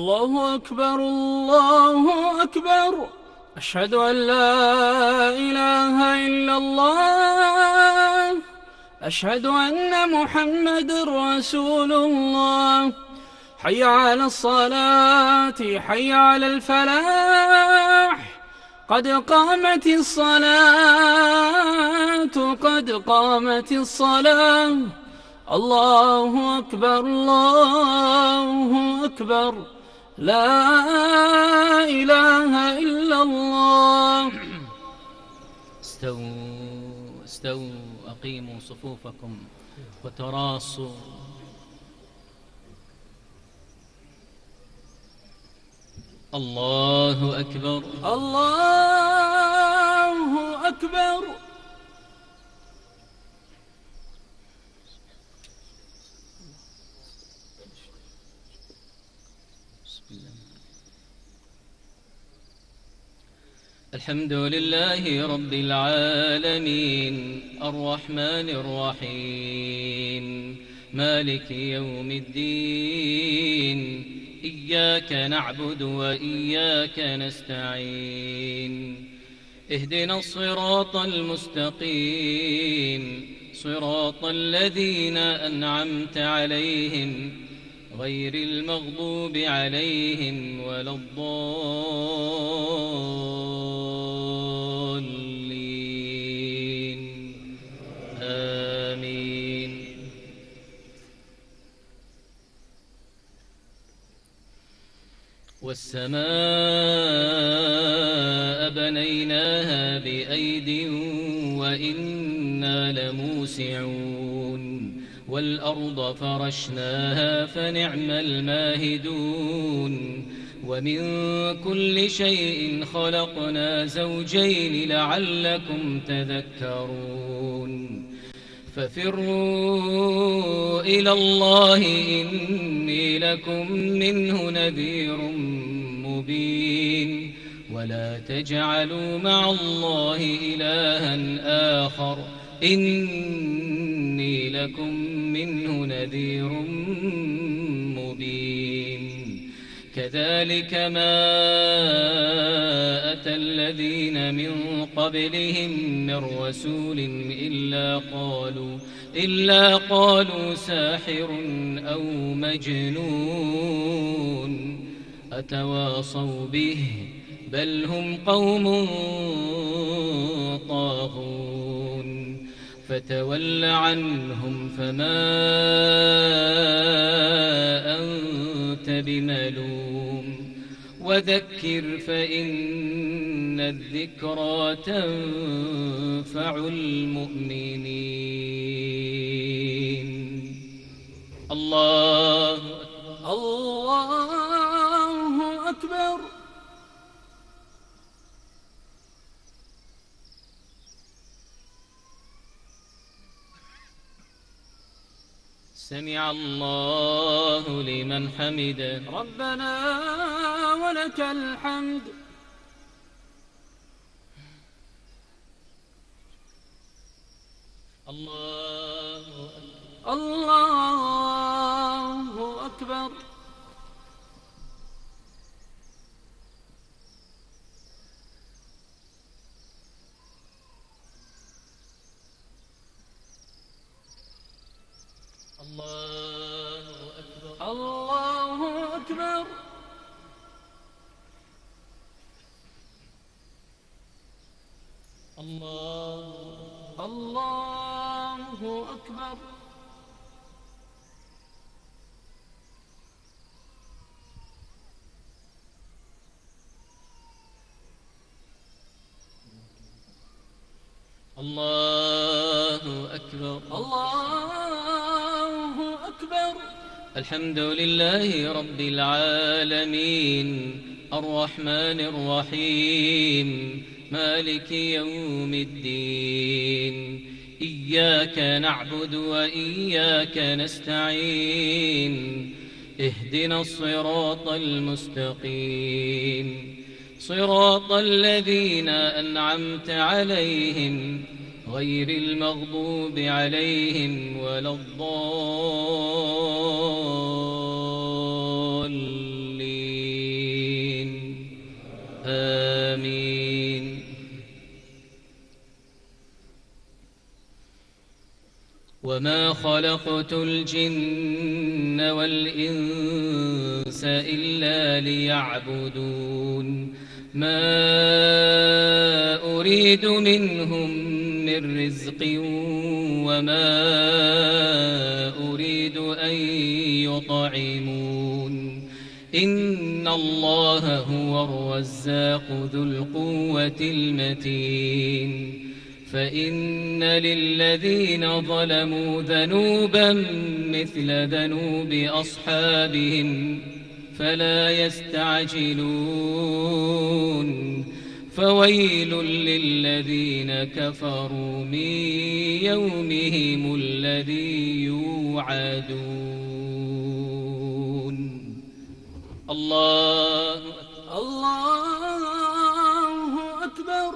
الله أكبر الله أكبر. أشهد أن لا إله إلا الله. أشهد أن محمد رسول الله. حي على الصلاة حي على الفلاح. قد قامت الصلاة قد قامت الصلاة. الله أكبر الله أكبر. لا إله إلا الله. استووا استووا أقيموا صفوفكم وتراصوا. الله أكبر الله أكبر. الحمد لله رب العالمين الرحمن الرحيم مالك يوم الدين. إياك نعبد وإياك نستعين. اهدنا الصراط المستقيم صراط الذين أنعمت عليهم غير المغضوب عليهم ولا الضالين. آمين. والسماء بنيناها بأيد وإنا لموسعون. والأرض فرشناها فنعم الماهدون. ومن كل شيء خلقنا زوجين لعلكم تذكرون. ففروا إلى الله إني لكم منه نذير مبين. ولا تجعلوا مع الله إلها آخر إني لكم منه نذير مبين. كذلك ما أتى الذين من قبلهم من رسول إلا قالوا ساحر أو مجنون أتواصوا به بل هم قوم طاغون. فتول عنهم فما أنت بملوم. وذكر فإن الذكرى تنفع المؤمنين. الله الله أكبر. سمع الله لمن حمده. ربنا ولك الحمد. الله الله أكبر. الله أكبر. الله أكبر. الله أكبر. الله أكبر. الله أكبر. الحمد لله رب العالمين الرحمن الرحيم مالك يوم الدين. إياك نعبد وإياك نستعين. اهدنا الصراط المستقيم صراط الذين أنعمت عليهم غير المغضوب عليهم ولا الضالين. وما خلقت الجن والإنس إلا ليعبدون ما أريد منهم من رزق وما أريد أن يطعمون إن الله هو الرزاق ذو القوة المتين فإن للذين ظلموا ذنوبا مثل ذنوب أصحابهم فلا يستعجلون فويل للذين كفروا من يومهم الذي يوعدون الله أكبر.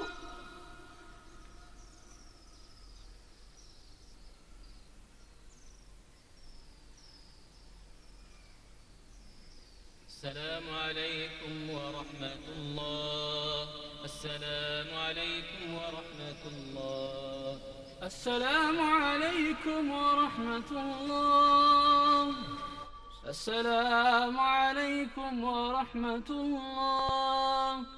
السلام عليكم ورحمة الله. السلام عليكم ورحمة الله. السلام عليكم ورحمة الله. السلام عليكم ورحمة الله.